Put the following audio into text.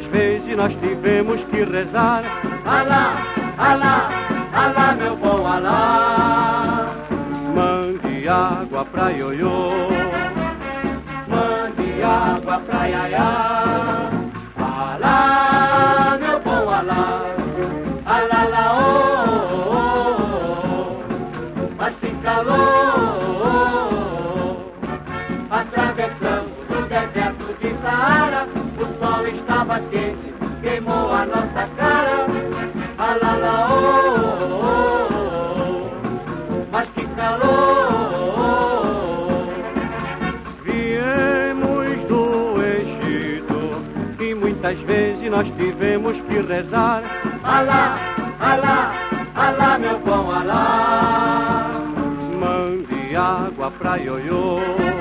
muitas vezes nós tivemos que rezar. Alá, alá, alá, meu bom alá. Mande água pra ioiô, mande água pra iaiá. Alá, meu bom alá. Alá, lá, oh, oh, oh, oh. Mas que calor, atravessamos o deserto de Saara. O sol estava quente, queimou a nossa cara. Alá, lá, oh, oh, oh. Mas que calor. viemos do Egito e muitas vezes nós tivemos que rezar. Alá, alá, alá, meu bom alá. Mande água pra ioiô,